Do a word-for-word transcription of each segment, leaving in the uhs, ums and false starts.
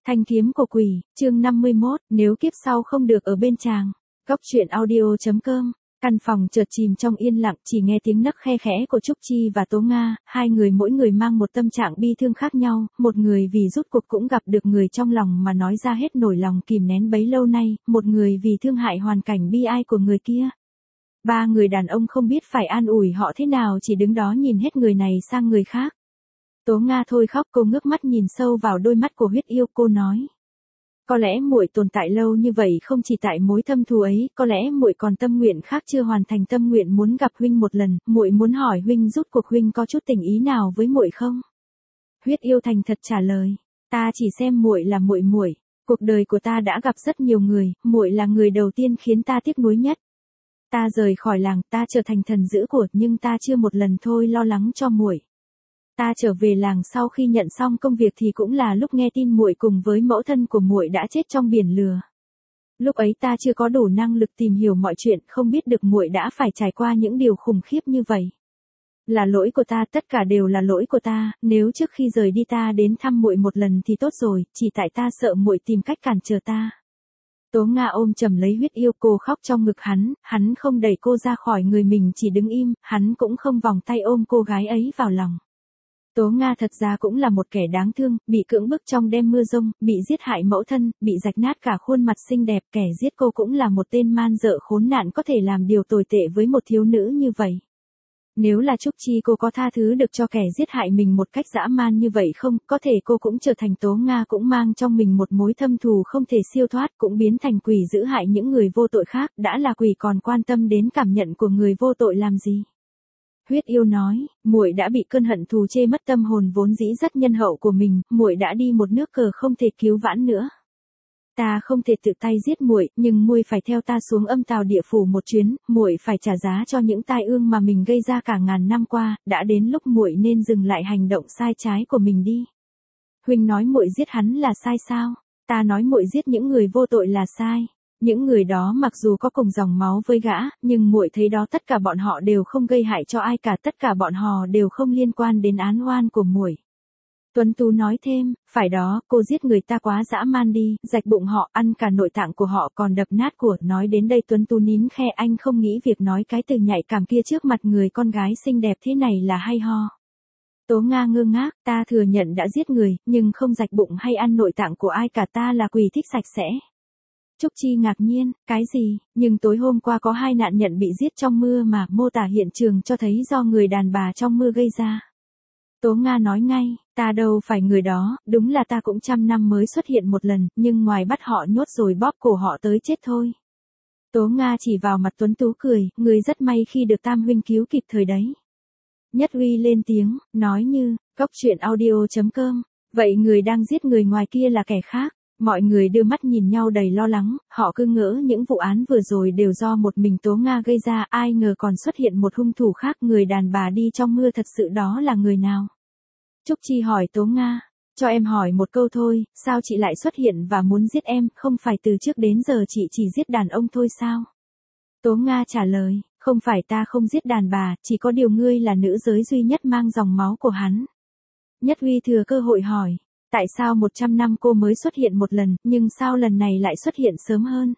Thanh kiếm của quỷ, chương năm mươi mốt, nếu kiếp sau không được ở bên chàng. Góc truyện audio chấm com. Căn phòng chợt chìm trong yên lặng, chỉ nghe tiếng nấc khe khẽ của Trúc Chi và Tố Nga, hai người mỗi người mang một tâm trạng bi thương khác nhau, một người vì rút cuộc cũng gặp được người trong lòng mà nói ra hết nỗi lòng kìm nén bấy lâu nay, một người vì thương hại hoàn cảnh bi ai của người kia. Ba người đàn ông không biết phải an ủi họ thế nào, chỉ đứng đó nhìn hết người này sang người khác. Tố Nga thôi khóc, cô ngước mắt nhìn sâu vào đôi mắt của huyết yêu, cô nói: có lẽ muội tồn tại lâu như vậy không chỉ tại mối thâm thù ấy, có lẽ muội còn tâm nguyện khác chưa hoàn thành, tâm nguyện muốn gặp huynh một lần, muội muốn hỏi huynh rút cuộc huynh có chút tình ý nào với muội không? Huyết yêu thành thật trả lời: ta chỉ xem muội là muội muội, cuộc đời của ta đã gặp rất nhiều người, muội là người đầu tiên khiến ta tiếc nuối nhất. Ta rời khỏi làng, ta trở thành thần giữ của, nhưng ta chưa một lần thôi lo lắng cho muội. Ta trở về làng sau khi nhận xong công việc thì cũng là lúc nghe tin muội cùng với mẫu thân của muội đã chết trong biển lửa. Lúc ấy ta chưa có đủ năng lực tìm hiểu mọi chuyện, không biết được muội đã phải trải qua những điều khủng khiếp như vậy. Là lỗi của ta, tất cả đều là lỗi của ta, nếu trước khi rời đi ta đến thăm muội một lần thì tốt rồi, chỉ tại ta sợ muội tìm cách cản trở ta. Tố Nga ôm chầm lấy huyết yêu, cô khóc trong ngực hắn, hắn không đẩy cô ra khỏi người mình, chỉ đứng im, hắn cũng không vòng tay ôm cô gái ấy vào lòng. Tố Nga thật ra cũng là một kẻ đáng thương, bị cưỡng bức trong đêm mưa rông, bị giết hại mẫu thân, bị rạch nát cả khuôn mặt xinh đẹp, kẻ giết cô cũng là một tên man dợ khốn nạn có thể làm điều tồi tệ với một thiếu nữ như vậy. Nếu là Trúc Chi, cô có tha thứ được cho kẻ giết hại mình một cách dã man như vậy không? Có thể cô cũng trở thành Tố Nga, cũng mang trong mình một mối thâm thù không thể siêu thoát, cũng biến thành quỷ giữ hại những người vô tội khác, đã là quỷ còn quan tâm đến cảm nhận của người vô tội làm gì? Huyết yêu nói: muội đã bị cơn hận thù chê mất tâm hồn vốn dĩ rất nhân hậu của mình, muội đã đi một nước cờ không thể cứu vãn nữa. Ta không thể tự tay giết muội, nhưng muội phải theo ta xuống âm tào địa phủ một chuyến, muội phải trả giá cho những tai ương mà mình gây ra cả ngàn năm qua, đã đến lúc muội nên dừng lại hành động sai trái của mình đi. Huynh nói muội giết hắn là sai sao? Ta nói muội giết những người vô tội là sai. Những người đó mặc dù có cùng dòng máu với gã, nhưng muội thấy đó, tất cả bọn họ đều không gây hại cho ai cả, tất cả bọn họ đều không liên quan đến án oan của muội. Tuấn Tú nói thêm: phải đó, cô giết người ta quá dã man đi, rạch bụng họ, ăn cả nội tạng của họ, còn đập nát của. Nói đến đây Tuấn Tú nín khe, anh không nghĩ việc nói cái từ nhạy cảm kia trước mặt người con gái xinh đẹp thế này là hay ho. Tố Nga ngơ ngác: ta thừa nhận đã giết người, nhưng không rạch bụng hay ăn nội tạng của ai cả, ta là quỷ thích sạch sẽ. Trúc Chi ngạc nhiên: cái gì? Nhưng tối hôm qua có hai nạn nhân bị giết trong mưa mà, mô tả hiện trường cho thấy do người đàn bà trong mưa gây ra. Tố Nga nói ngay: ta đâu phải người đó, đúng là ta cũng trăm năm mới xuất hiện một lần, nhưng ngoài bắt họ nhốt rồi bóp cổ họ tới chết thôi. Tố Nga chỉ vào mặt Tuấn Tú cười: người rất may khi được Tam huynh cứu kịp thời đấy. Nhất Uy lên tiếng, nói như: góc truyện audio chấm com. Vậy người đang giết người ngoài kia là kẻ khác? Mọi người đưa mắt nhìn nhau đầy lo lắng, họ cứ ngỡ những vụ án vừa rồi đều do một mình Tố Nga gây ra, ai ngờ còn xuất hiện một hung thủ khác. Người đàn bà đi trong mưa thật sự đó là người nào? Trúc Chi hỏi Tố Nga: cho em hỏi một câu thôi, sao chị lại xuất hiện và muốn giết em, không phải từ trước đến giờ chị chỉ giết đàn ông thôi sao? Tố Nga trả lời: không phải ta không giết đàn bà, chỉ có điều ngươi là nữ giới duy nhất mang dòng máu của hắn. Nhất Uy thừa cơ hội hỏi: tại sao một trăm năm cô mới xuất hiện một lần, nhưng sao lần này lại xuất hiện sớm hơn?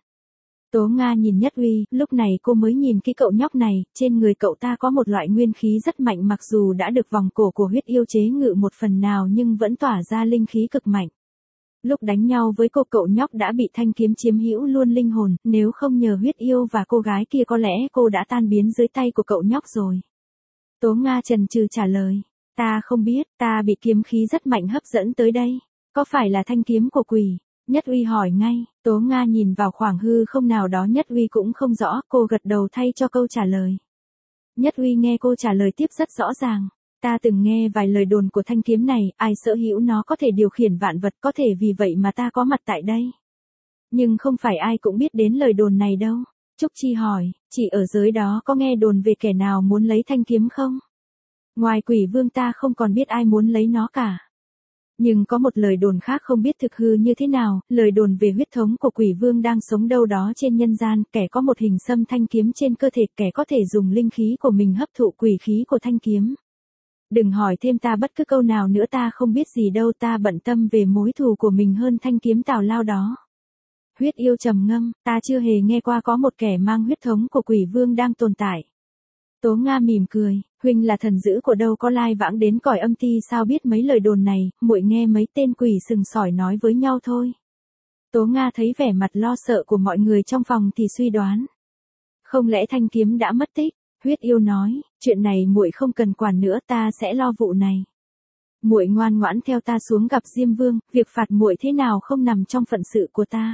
Tố Nga nhìn Nhất Uy, lúc này cô mới nhìn cái cậu nhóc này, trên người cậu ta có một loại nguyên khí rất mạnh, mặc dù đã được vòng cổ của huyết yêu chế ngự một phần nào nhưng vẫn tỏa ra linh khí cực mạnh. Lúc đánh nhau với cô, cậu nhóc đã bị thanh kiếm chiếm hữu luôn linh hồn, nếu không nhờ huyết yêu và cô gái kia có lẽ cô đã tan biến dưới tay của cậu nhóc rồi. Tố Nga chần chừ trả lời: ta không biết, ta bị kiếm khí rất mạnh hấp dẫn tới đây. Có phải là thanh kiếm của quỷ? Nhất Uy hỏi ngay. Tố Nga nhìn vào khoảng hư không nào đó, Nhất Uy cũng không rõ, cô gật đầu thay cho câu trả lời. Nhất Uy nghe cô trả lời tiếp rất rõ ràng: ta từng nghe vài lời đồn của thanh kiếm này, ai sở hữu nó có thể điều khiển vạn vật, có thể vì vậy mà ta có mặt tại đây. Nhưng không phải ai cũng biết đến lời đồn này đâu. Trúc Chi hỏi: chị ở dưới đó có nghe đồn về kẻ nào muốn lấy thanh kiếm không? Ngoài quỷ vương ta không còn biết ai muốn lấy nó cả. Nhưng có một lời đồn khác không biết thực hư như thế nào, lời đồn về huyết thống của quỷ vương đang sống đâu đó trên nhân gian, kẻ có một hình xăm thanh kiếm trên cơ thể, kẻ có thể dùng linh khí của mình hấp thụ quỷ khí của thanh kiếm. Đừng hỏi thêm ta bất cứ câu nào nữa, ta không biết gì đâu, ta bận tâm về mối thù của mình hơn thanh kiếm tào lao đó. Huyết yêu trầm ngâm, ta chưa hề nghe qua có một kẻ mang huyết thống của quỷ vương đang tồn tại. Tố Nga mỉm cười, huynh là thần dữ của đâu có lai vãng đến cõi âm ti sao biết mấy lời đồn này, muội nghe mấy tên quỷ sừng sỏi nói với nhau thôi. Tố Nga thấy vẻ mặt lo sợ của mọi người trong phòng thì suy đoán. Không lẽ thanh kiếm đã mất tích? Huyết yêu nói, chuyện này muội không cần quản nữa, ta sẽ lo vụ này. Muội ngoan ngoãn theo ta xuống gặp Diêm Vương, việc phạt muội thế nào không nằm trong phận sự của ta.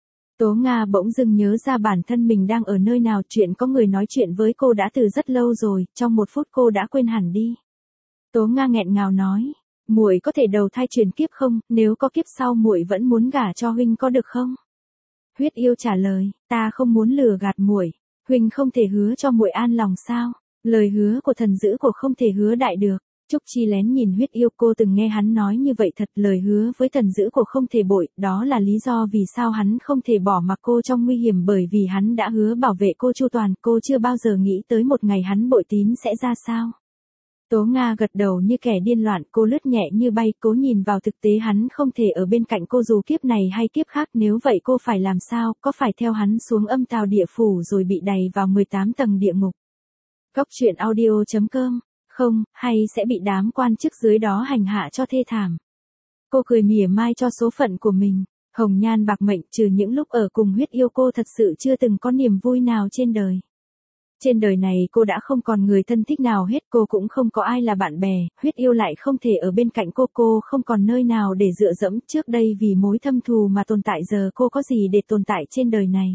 Tố Nga bỗng dưng nhớ ra bản thân mình đang ở nơi nào, chuyện có người nói chuyện với cô đã từ rất lâu rồi, trong một phút cô đã quên hẳn đi. Tố Nga nghẹn ngào nói, muội có thể đầu thai chuyển kiếp không, nếu có kiếp sau muội vẫn muốn gả cho huynh có được không? Huyết yêu trả lời, ta không muốn lừa gạt muội, huynh không thể hứa cho muội an lòng sao? Lời hứa của thần dữ của không thể hứa đại được. Trúc Chi lén nhìn Huyết yêu, cô từng nghe hắn nói như vậy thật, lời hứa với thần dữ của không thể bội, đó là lý do vì sao hắn không thể bỏ mặc cô trong nguy hiểm, bởi vì hắn đã hứa bảo vệ cô chu toàn, cô chưa bao giờ nghĩ tới một ngày hắn bội tín sẽ ra sao. Tố Nga gật đầu như kẻ điên loạn, cô lướt nhẹ như bay, cố nhìn vào thực tế hắn không thể ở bên cạnh cô dù kiếp này hay kiếp khác, nếu vậy cô phải làm sao, có phải theo hắn xuống âm tào địa phủ rồi bị đày vào mười tám tầng địa ngục. Góc truyện audio chấm com Không, hay sẽ bị đám quan chức dưới đó hành hạ cho thê thảm. Cô cười mỉa mai cho số phận của mình. Hồng nhan bạc mệnh, trừ những lúc ở cùng Huyết yêu cô thật sự chưa từng có niềm vui nào trên đời. Trên đời này cô đã không còn người thân thích nào hết, cô cũng không có ai là bạn bè, Huyết yêu lại không thể ở bên cạnh cô, cô không còn nơi nào để dựa dẫm, trước đây vì mối thâm thù mà tồn tại, giờ cô có gì để tồn tại trên đời này.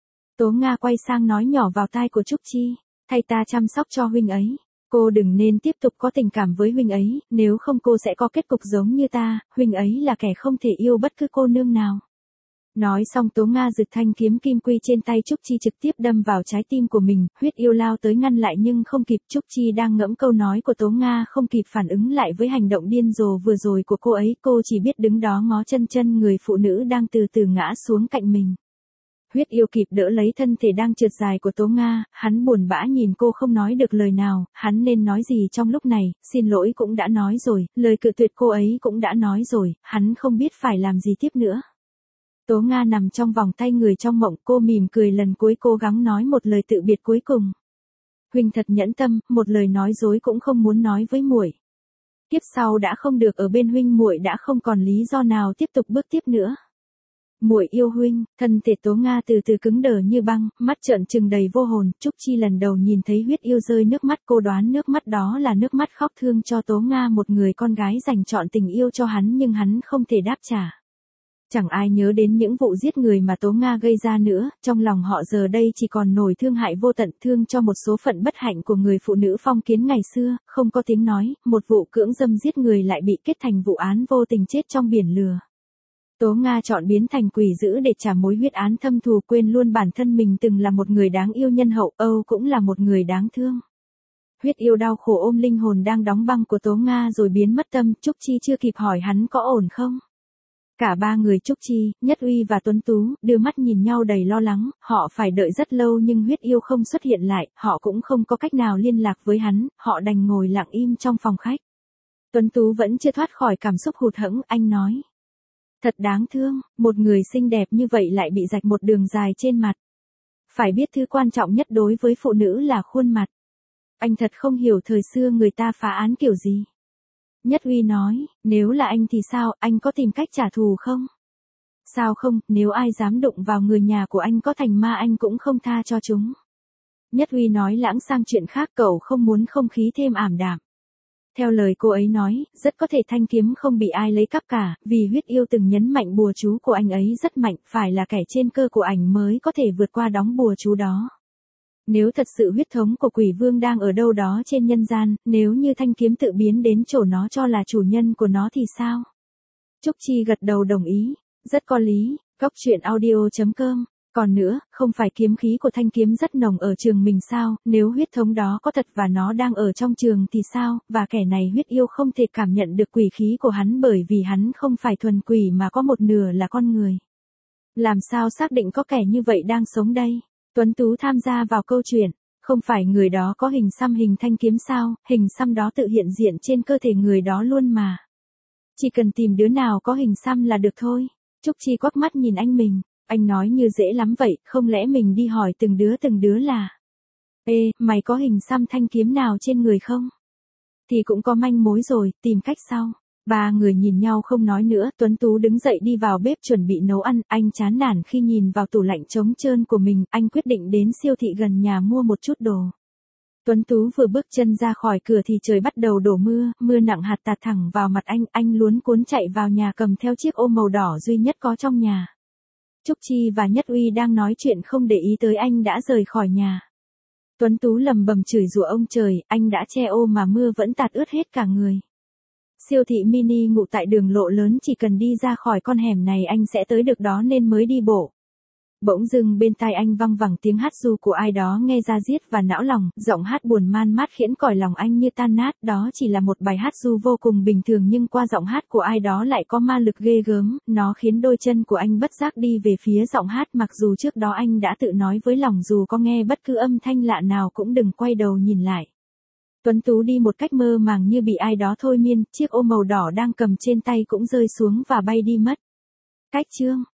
Tố Nga quay sang nói nhỏ vào tai của Trúc Chi, thay ta chăm sóc cho huynh ấy. Cô đừng nên tiếp tục có tình cảm với huynh ấy, nếu không cô sẽ có kết cục giống như ta, huynh ấy là kẻ không thể yêu bất cứ cô nương nào. Nói xong Tố Nga giựt thanh kiếm kim quy trên tay Trúc Chi trực tiếp đâm vào trái tim của mình, Huyết yêu lao tới ngăn lại nhưng không kịp, Trúc Chi đang ngẫm câu nói của Tố Nga không kịp phản ứng lại với hành động điên rồ vừa rồi của cô ấy, cô chỉ biết đứng đó ngó chân chân người phụ nữ đang từ từ ngã xuống cạnh mình. Huyết yêu kịp đỡ lấy thân thể đang trượt dài của Tố Nga, hắn buồn bã nhìn cô không nói được lời nào, hắn nên nói gì trong lúc này, xin lỗi cũng đã nói rồi, lời cự tuyệt cô ấy cũng đã nói rồi, hắn không biết phải làm gì tiếp nữa. Tố Nga nằm trong vòng tay người trong mộng, cô mỉm cười lần cuối cố gắng nói một lời tự biệt cuối cùng. Huynh thật nhẫn tâm, một lời nói dối cũng không muốn nói với muội. Kiếp sau đã không được ở bên huynh, muội đã không còn lý do nào tiếp tục bước tiếp nữa. Muội yêu huynh. Thân thể Tố Nga từ từ cứng đờ như băng, mắt trợn trừng đầy vô hồn. Trúc Chi lần đầu nhìn thấy Huyết yêu rơi nước mắt, cô đoán nước mắt đó là nước mắt khóc thương cho Tố Nga, một người con gái dành trọn tình yêu cho hắn nhưng hắn không thể đáp trả. Chẳng ai nhớ đến những vụ giết người mà Tố Nga gây ra nữa, trong lòng họ giờ đây chỉ còn nổi thương hại vô tận, thương cho một số phận bất hạnh của người phụ nữ phong kiến ngày xưa, không có tiếng nói, một vụ cưỡng dâm giết người lại bị kết thành vụ án vô tình chết trong biển lửa. Tố Nga chọn biến thành quỷ dữ để trả mối huyết án thâm thù, quên luôn bản thân mình từng là một người đáng yêu nhân hậu, Âu cũng là một người đáng thương. Huyết yêu đau khổ ôm linh hồn đang đóng băng của Tố Nga rồi biến mất tâm, Trúc Chi chưa kịp hỏi hắn có ổn không. Cả ba người Trúc Chi, Nhất Uy và Tuấn Tú, đưa mắt nhìn nhau đầy lo lắng, họ phải đợi rất lâu nhưng Huyết yêu không xuất hiện lại, họ cũng không có cách nào liên lạc với hắn, họ đành ngồi lặng im trong phòng khách. Tuấn Tú vẫn chưa thoát khỏi cảm xúc hụt hẫng, anh nói. Thật đáng thương, một người xinh đẹp như vậy lại bị rạch một đường dài trên mặt. Phải biết thứ quan trọng nhất đối với phụ nữ là khuôn mặt. Anh thật không hiểu thời xưa người ta phá án kiểu gì. Nhất Uy nói, nếu là anh thì sao, anh có tìm cách trả thù không? Sao không, nếu ai dám đụng vào người nhà của anh có thành ma anh cũng không tha cho chúng. Nhất Uy nói lãng sang chuyện khác, cậu không muốn không khí thêm ảm đạm. Theo lời cô ấy nói, rất có thể thanh kiếm không bị ai lấy cắp cả, vì Huyết yêu từng nhấn mạnh bùa chú của anh ấy rất mạnh, phải là kẻ trên cơ của ảnh mới có thể vượt qua đóng bùa chú đó. Nếu thật sự huyết thống của quỷ vương đang ở đâu đó trên nhân gian, nếu như thanh kiếm tự biến đến chỗ nó cho là chủ nhân của nó thì sao? Trúc Chi gật đầu đồng ý, rất có lý, góc truyện audio chấm com. Còn nữa, không phải kiếm khí của thanh kiếm rất nồng ở trường mình sao, nếu huyết thống đó có thật và nó đang ở trong trường thì sao, và kẻ này Huyết yêu không thể cảm nhận được quỷ khí của hắn bởi vì hắn không phải thuần quỷ mà có một nửa là con người. Làm sao xác định có kẻ như vậy đang sống đây? Tuấn Tú tham gia vào câu chuyện. Không phải người đó có hình xăm hình thanh kiếm sao, hình xăm đó tự hiện diện trên cơ thể người đó luôn mà. Chỉ cần tìm đứa nào có hình xăm là được thôi. Trúc Chi quắc mắt nhìn anh mình, anh nói như dễ lắm vậy, không lẽ mình đi hỏi từng đứa từng đứa là: Ê, mày có hình xăm thanh kiếm nào trên người không? Thì cũng có manh mối rồi, tìm cách sau. Ba người nhìn nhau không nói nữa, Tuấn Tú đứng dậy đi vào bếp chuẩn bị nấu ăn, anh chán nản khi nhìn vào tủ lạnh trống trơn của mình, anh quyết định đến siêu thị gần nhà mua một chút đồ. Tuấn Tú vừa bước chân ra khỏi cửa thì trời bắt đầu đổ mưa, mưa nặng hạt tạt thẳng vào mặt anh, anh luống cuống chạy vào nhà cầm theo chiếc ô màu đỏ duy nhất có trong nhà. Trúc Chi và Nhất Uy đang nói chuyện không để ý tới anh đã rời khỏi nhà. Tuấn Tú lầm bầm chửi rủa ông trời, anh đã che ô mà mưa vẫn tạt ướt hết cả người. Siêu thị mini ngụ tại đường lộ lớn, chỉ cần đi ra khỏi con hẻm này anh sẽ tới được đó nên mới đi bộ. Bỗng dưng bên tai anh văng vẳng tiếng hát ru của ai đó nghe ra diết và não lòng, giọng hát buồn man mát khiến cõi lòng anh như tan nát, đó chỉ là một bài hát ru vô cùng bình thường nhưng qua giọng hát của ai đó lại có ma lực ghê gớm, nó khiến đôi chân của anh bất giác đi về phía giọng hát mặc dù trước đó anh đã tự nói với lòng dù có nghe bất cứ âm thanh lạ nào cũng đừng quay đầu nhìn lại. Tuấn Tú đi một cách mơ màng như bị ai đó thôi miên, chiếc ô màu đỏ đang cầm trên tay cũng rơi xuống và bay đi mất. Cách chương